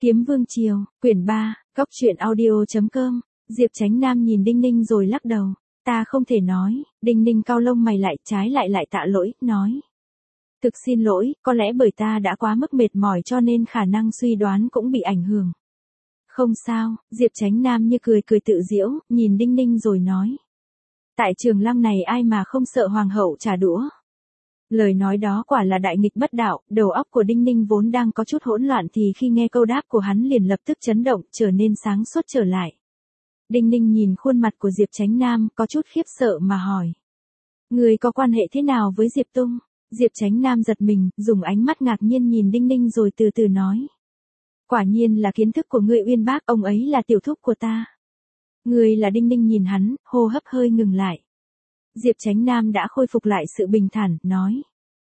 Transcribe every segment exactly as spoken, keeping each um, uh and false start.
Kiếm Vương Triều, quyển ba, góc truyện audio.com, Diệp Chánh Nam nhìn Đinh Ninh rồi lắc đầu. Ta không thể nói. Đinh Ninh cau lông mày lại, trái lại lại tạ lỗi, nói. Thực xin lỗi, có lẽ bởi ta đã quá mức mệt mỏi cho nên khả năng suy đoán cũng bị ảnh hưởng. Không sao, Diệp Chánh Nam như cười cười tự giễu, nhìn Đinh Ninh rồi nói. Tại Trường Lăng này ai mà không sợ hoàng hậu trả đũa. Lời nói đó quả là đại nghịch bất đạo, đầu óc của Đinh Ninh vốn đang có chút hỗn loạn thì khi nghe câu đáp của hắn liền lập tức chấn động, trở nên sáng suốt trở lại. Đinh Ninh nhìn khuôn mặt của Diệp Chánh Nam, có chút khiếp sợ mà hỏi. Người có quan hệ thế nào với Diệp Tung? Diệp Chánh Nam giật mình, dùng ánh mắt ngạc nhiên nhìn Đinh Ninh rồi từ từ nói. Quả nhiên là kiến thức của ngươi uyên bác, ông ấy là tiểu thúc của ta. Ngươi là Đinh Ninh nhìn hắn, hô hấp hơi ngừng lại. Diệp Chánh Nam đã khôi phục lại sự bình thản, nói.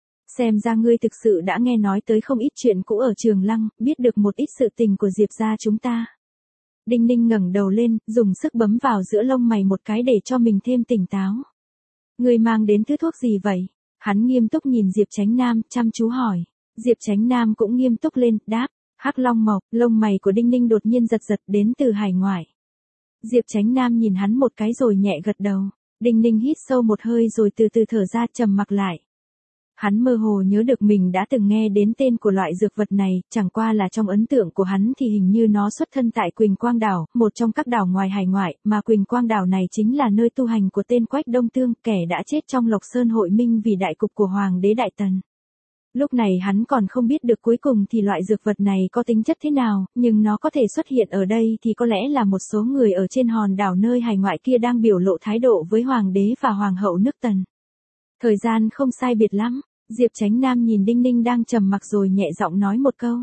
Xem ra ngươi thực sự đã nghe nói tới không ít chuyện cũ ở Trường Lăng, biết được một ít sự tình của Diệp gia chúng ta. Đinh Ninh ngẩng đầu lên, dùng sức bấm vào giữa lông mày một cái để cho mình thêm tỉnh táo. Ngươi mang đến thứ thuốc gì vậy? Hắn nghiêm túc nhìn Diệp Chánh Nam, chăm chú hỏi. Diệp Chánh Nam cũng nghiêm túc lên, đáp. Hắc Long Mộc, lông mày của Đinh Ninh đột nhiên giật giật, đến từ hải ngoại. Diệp Chánh Nam nhìn hắn một cái rồi nhẹ gật đầu. Đinh Ninh hít sâu một hơi rồi từ từ thở ra, trầm mặc lại. Hắn mơ hồ nhớ được mình đã từng nghe đến tên của loại dược vật này, chẳng qua là trong ấn tượng của hắn thì hình như nó xuất thân tại Quỳnh Quang Đảo, một trong các đảo ngoài hải ngoại, mà Quỳnh Quang Đảo này chính là nơi tu hành của tên Quách Đông Tương, kẻ đã chết trong Lộc Sơn hội minh vì đại cục của Hoàng đế Đại Tần. Lúc này hắn còn không biết được cuối cùng thì loại dược vật này có tính chất thế nào, nhưng nó có thể xuất hiện ở đây thì có lẽ là một số người ở trên hòn đảo nơi hải ngoại kia đang biểu lộ thái độ với Hoàng đế và Hoàng hậu nước Tần. Thời gian không sai biệt lắm, Diệp Chánh Nam nhìn Đinh Ninh đang trầm mặc rồi nhẹ giọng nói một câu.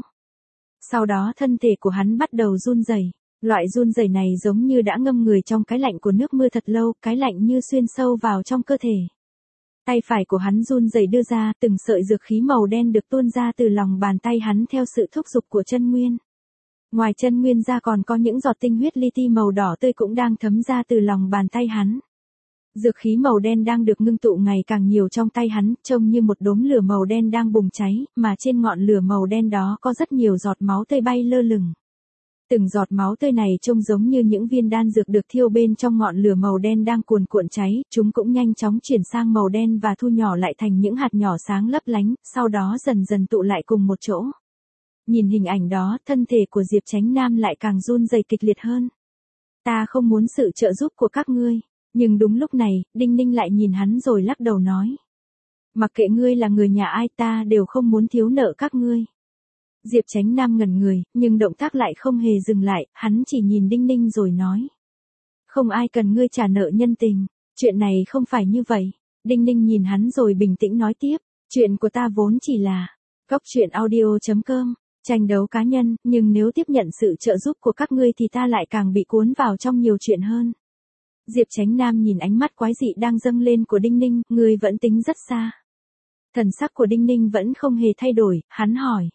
Sau đó thân thể của hắn bắt đầu run rẩy. Loại run rẩy này giống như đã ngâm người trong cái lạnh của nước mưa thật lâu, cái lạnh như xuyên sâu vào trong cơ thể. Tay phải của hắn run rẩy đưa ra, từng sợi dược khí màu đen được tuôn ra từ lòng bàn tay hắn theo sự thúc giục của chân nguyên. Ngoài chân nguyên ra còn có những giọt tinh huyết li ti màu đỏ tươi cũng đang thấm ra từ lòng bàn tay hắn. Dược khí màu đen đang được ngưng tụ ngày càng nhiều trong tay hắn, trông như một đốm lửa màu đen đang bùng cháy, mà trên ngọn lửa màu đen đó có rất nhiều giọt máu tươi bay lơ lửng. Từng giọt máu tươi này trông giống như những viên đan dược được thiêu bên trong ngọn lửa màu đen đang cuồn cuộn cháy, chúng cũng nhanh chóng chuyển sang màu đen và thu nhỏ lại thành những hạt nhỏ sáng lấp lánh, sau đó dần dần tụ lại cùng một chỗ. Nhìn hình ảnh đó, thân thể của Diệp Chánh Nam lại càng run rẩy kịch liệt hơn. Ta không muốn sự trợ giúp của các ngươi. Nhưng đúng lúc này, Đinh Ninh lại nhìn hắn rồi lắc đầu nói. Mặc kệ ngươi là người nhà ai ta đều không muốn thiếu nợ các ngươi. Diệp Chánh Nam ngẩn người, nhưng động tác lại không hề dừng lại, hắn chỉ nhìn Đinh Ninh rồi nói. Không ai cần ngươi trả nợ nhân tình, chuyện này không phải như vậy. Đinh Ninh nhìn hắn rồi bình tĩnh nói tiếp, chuyện của ta vốn chỉ là góc truyện audio.com, tranh đấu cá nhân, nhưng nếu tiếp nhận sự trợ giúp của các ngươi thì ta lại càng bị cuốn vào trong nhiều chuyện hơn. Diệp Chánh Nam nhìn ánh mắt quái dị đang dâng lên của Đinh Ninh, ngươi vẫn tính rất xa. Thần sắc của Đinh Ninh vẫn không hề thay đổi, hắn hỏi.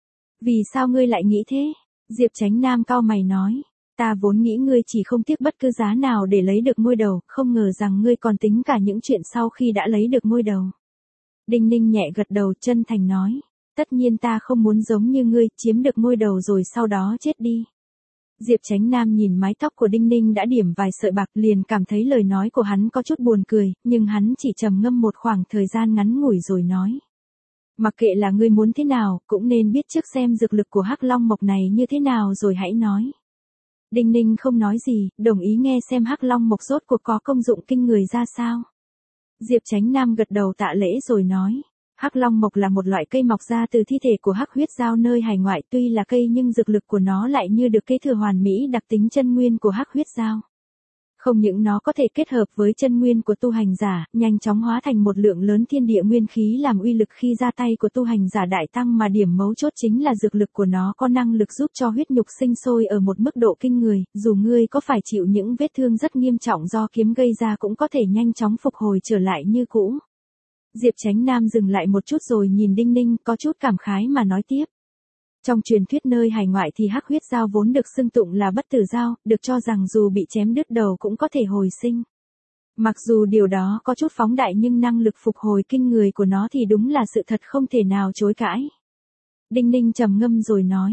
Vì sao ngươi lại nghĩ thế? Diệp Chánh Nam cau mày nói. Ta vốn nghĩ ngươi chỉ không tiếc bất cứ giá nào để lấy được ngôi đầu, không ngờ rằng ngươi còn tính cả những chuyện sau khi đã lấy được ngôi đầu. Đinh Ninh nhẹ gật đầu, chân thành nói. Tất nhiên ta không muốn giống như ngươi, chiếm được ngôi đầu rồi sau đó chết đi. Diệp Chánh Nam nhìn mái tóc của Đinh Ninh đã điểm vài sợi bạc liền cảm thấy lời nói của hắn có chút buồn cười, nhưng hắn chỉ trầm ngâm một khoảng thời gian ngắn ngủi rồi nói. Mặc kệ là ngươi muốn thế nào, cũng nên biết trước xem dược lực của Hắc Long Mộc này như thế nào rồi hãy nói. Đinh Ninh không nói gì, đồng ý nghe xem Hắc Long Mộc rốt cuộc có công dụng kinh người ra sao. Diệp Chánh Nam gật đầu tạ lễ rồi nói. Hắc Long Mộc là một loại cây mọc ra từ thi thể của Hắc Huyết Dao nơi hải ngoại, tuy là cây nhưng dược lực của nó lại như được kế thừa hoàn mỹ đặc tính chân nguyên của Hắc Huyết Dao. Không những nó có thể kết hợp với chân nguyên của tu hành giả, nhanh chóng hóa thành một lượng lớn thiên địa nguyên khí làm uy lực khi ra tay của tu hành giả đại tăng, mà điểm mấu chốt chính là dược lực của nó có năng lực giúp cho huyết nhục sinh sôi ở một mức độ kinh người, dù ngươi có phải chịu những vết thương rất nghiêm trọng do kiếm gây ra cũng có thể nhanh chóng phục hồi trở lại như cũ. Diệp Chánh Nam dừng lại một chút rồi nhìn Đinh Ninh, có chút cảm khái mà nói tiếp. Trong truyền thuyết nơi hải ngoại thì Hắc Huyết Dao vốn được xưng tụng là bất tử dao, được cho rằng dù bị chém đứt đầu cũng có thể hồi sinh. Mặc dù điều đó có chút phóng đại nhưng năng lực phục hồi kinh người của nó thì đúng là sự thật không thể nào chối cãi. Đinh Ninh trầm ngâm rồi nói,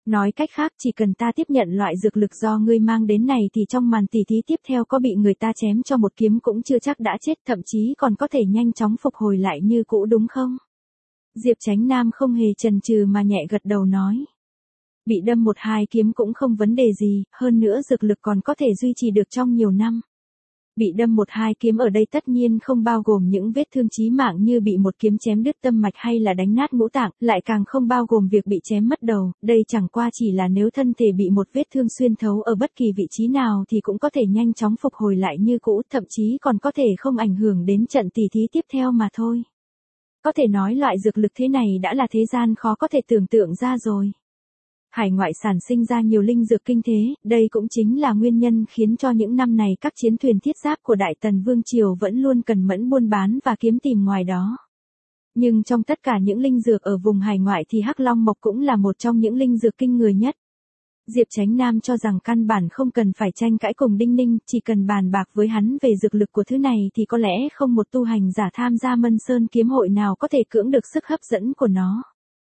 Nói cách khác chỉ cần ta tiếp nhận loại dược lực do ngươi mang đến này thì trong màn tỉ thí tiếp theo có bị người ta chém cho một kiếm cũng chưa chắc đã chết, thậm chí còn có thể nhanh chóng phục hồi lại như cũ đúng không? Diệp Chánh Nam không hề chần chừ mà nhẹ gật đầu nói. Bị đâm một hai kiếm cũng không vấn đề gì, hơn nữa dược lực còn có thể duy trì được trong nhiều năm. Bị đâm một hai kiếm ở đây tất nhiên không bao gồm những vết thương chí mạng như bị một kiếm chém đứt tâm mạch hay là đánh nát ngũ tạng, lại càng không bao gồm việc bị chém mất đầu, đây chẳng qua chỉ là nếu thân thể bị một vết thương xuyên thấu ở bất kỳ vị trí nào thì cũng có thể nhanh chóng phục hồi lại như cũ, thậm chí còn có thể không ảnh hưởng đến trận tỉ thí tiếp theo mà thôi. Có thể nói loại dược lực thế này đã là thế gian khó có thể tưởng tượng ra rồi. Hải ngoại sản sinh ra nhiều linh dược kinh thế, đây cũng chính là nguyên nhân khiến cho những năm này các chiến thuyền thiết giáp của Đại Tần Vương Triều vẫn luôn cần mẫn buôn bán và kiếm tìm ngoài đó. Nhưng trong tất cả những linh dược ở vùng hải ngoại thì Hắc Long Mộc cũng là một trong những linh dược kinh người nhất. Diệp Chánh Nam cho rằng căn bản không cần phải tranh cãi cùng Đinh Ninh, chỉ cần bàn bạc với hắn về dược lực của thứ này thì có lẽ không một tu hành giả tham gia Mân Sơn kiếm hội nào có thể cưỡng được sức hấp dẫn của nó.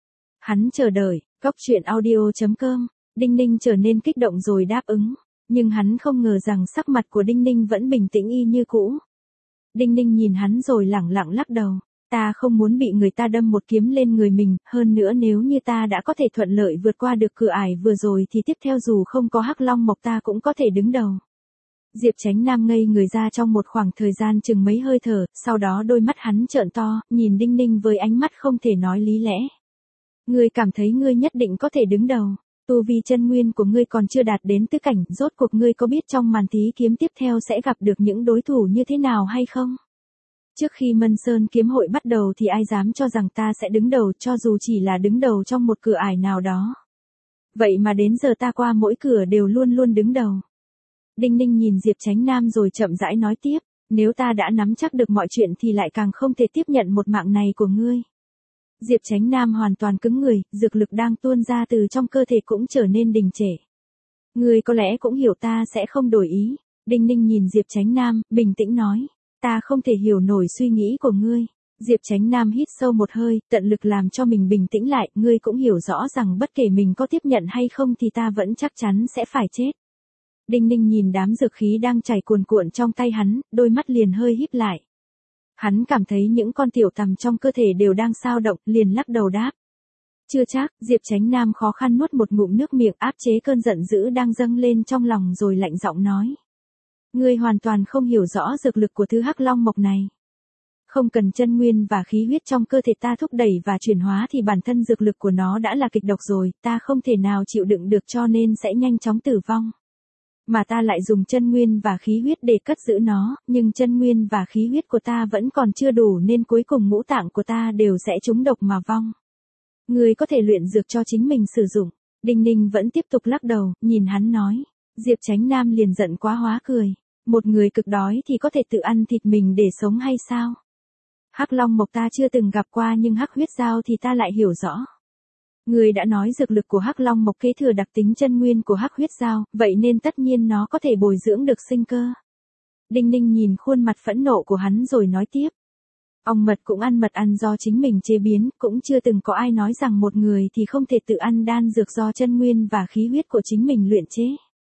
Hắn chờ đợi, Cóc truyện audio chấm com, Đinh Ninh trở nên kích động rồi đáp ứng, nhưng hắn không ngờ rằng sắc mặt của Đinh Ninh vẫn bình tĩnh y như cũ. Đinh Ninh nhìn hắn rồi lẳng lặng lắc đầu, ta không muốn bị người ta đâm một kiếm lên người mình, hơn nữa nếu như ta đã có thể thuận lợi vượt qua được cửa ải vừa rồi thì tiếp theo dù không có Hắc Long Mộc ta cũng có thể đứng đầu. Diệp Chánh Nam ngây người ra trong một khoảng thời gian chừng mấy hơi thở, sau đó đôi mắt hắn trợn to, nhìn Đinh Ninh với ánh mắt không thể nói lý lẽ. Ngươi cảm thấy ngươi nhất định có thể đứng đầu, tu vi chân nguyên của ngươi còn chưa đạt đến tứ cảnh, rốt cuộc ngươi có biết trong màn thí kiếm tiếp theo sẽ gặp được những đối thủ như thế nào hay không? Trước khi Mân Sơn kiếm hội bắt đầu thì ai dám cho rằng ta sẽ đứng đầu, cho dù chỉ là đứng đầu trong một cửa ải nào đó. Vậy mà đến giờ ta qua mỗi cửa đều luôn luôn đứng đầu. Đinh Ninh nhìn Diệp Chánh Nam rồi chậm rãi nói tiếp, nếu ta đã nắm chắc được mọi chuyện thì lại càng không thể tiếp nhận một mạng này của ngươi. Diệp Chánh Nam hoàn toàn cứng người, dược lực đang tuôn ra từ trong cơ thể cũng trở nên đình trệ. Ngươi có lẽ cũng hiểu ta sẽ không đổi ý. Đinh Ninh nhìn Diệp Chánh Nam, bình tĩnh nói, ta không thể hiểu nổi suy nghĩ của ngươi. Diệp Chánh Nam hít sâu một hơi, tận lực làm cho mình bình tĩnh lại, ngươi cũng hiểu rõ rằng bất kể mình có tiếp nhận hay không thì ta vẫn chắc chắn sẽ phải chết. Đinh Ninh nhìn đám dược khí đang chảy cuồn cuộn trong tay hắn, đôi mắt liền hơi híp lại. Hắn cảm thấy những con tiểu tằm trong cơ thể đều đang xao động, liền lắc đầu đáp. Chưa chắc, Diệp Chánh Nam khó khăn nuốt một ngụm nước miệng áp chế cơn giận dữ đang dâng lên trong lòng rồi lạnh giọng nói. Ngươi hoàn toàn không hiểu rõ dược lực của thứ Hắc Long Mộc này. Không cần chân nguyên và khí huyết trong cơ thể ta thúc đẩy và chuyển hóa thì bản thân dược lực của nó đã là kịch độc rồi, ta không thể nào chịu đựng được cho nên sẽ nhanh chóng tử vong. Mà ta lại dùng chân nguyên và khí huyết để cất giữ nó, nhưng chân nguyên và khí huyết của ta vẫn còn chưa đủ nên cuối cùng ngũ tạng của ta đều sẽ trúng độc mà vong. Ngươi có thể luyện dược cho chính mình sử dụng. Đinh Ninh vẫn tiếp tục lắc đầu, nhìn hắn nói. Diệp Chánh Nam liền giận quá hóa cười. Một người cực đói thì có thể tự ăn thịt mình để sống hay sao? Hắc Long Mộc ta chưa từng gặp qua nhưng Hắc Huyết Dao thì ta lại hiểu rõ. Ngươi đã nói dược lực của Hắc Long Mộc kế thừa đặc tính chân nguyên của Hắc Huyết Dao, vậy nên tất nhiên nó có thể bồi dưỡng được sinh cơ. Đinh Ninh nhìn khuôn mặt phẫn nộ của hắn rồi nói tiếp. Ong mật cũng ăn mật ăn do chính mình chế biến, cũng chưa từng có ai nói rằng một người thì không thể tự ăn đan dược do chân nguyên và khí huyết của chính mình luyện chế.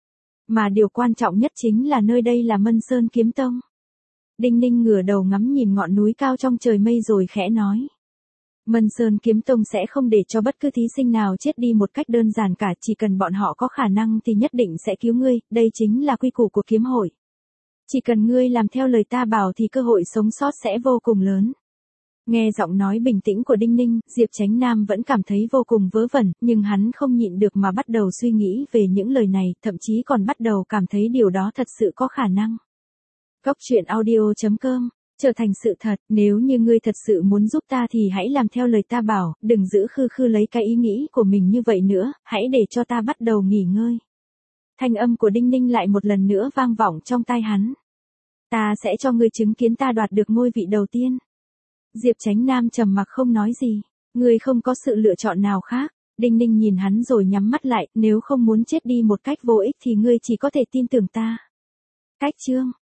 Mà điều quan trọng nhất chính là nơi đây là Mân Sơn Kiếm Tông. Đinh Ninh ngửa đầu ngắm nhìn ngọn núi cao trong trời mây rồi khẽ nói. Mân Sơn Kiếm Tông sẽ không để cho bất cứ thí sinh nào chết đi một cách đơn giản cả, chỉ cần bọn họ có khả năng thì nhất định sẽ cứu ngươi, đây chính là quy củ của kiếm hội. Chỉ cần ngươi làm theo lời ta bảo thì cơ hội sống sót sẽ vô cùng lớn. Nghe giọng nói bình tĩnh của Đinh Ninh, Diệp Chánh Nam vẫn cảm thấy vô cùng vớ vẩn, nhưng hắn không nhịn được mà bắt đầu suy nghĩ về những lời này, thậm chí còn bắt đầu cảm thấy điều đó thật sự có khả năng. Cóc truyện audio chấm com, trở thành sự thật, nếu như ngươi thật sự muốn giúp ta thì hãy làm theo lời ta bảo, đừng giữ khư khư lấy cái ý nghĩ của mình như vậy nữa, hãy để cho ta bắt đầu nghỉ ngơi. Thanh âm của Đinh Ninh lại một lần nữa vang vọng trong tai hắn. Ta sẽ cho ngươi chứng kiến ta đoạt được ngôi vị đầu tiên. Diệp Chánh Nam trầm mặc không nói gì. Ngươi không có sự lựa chọn nào khác. Đinh Ninh nhìn hắn rồi nhắm mắt lại, nếu không muốn chết đi một cách vô ích thì ngươi chỉ có thể tin tưởng ta. Cách chương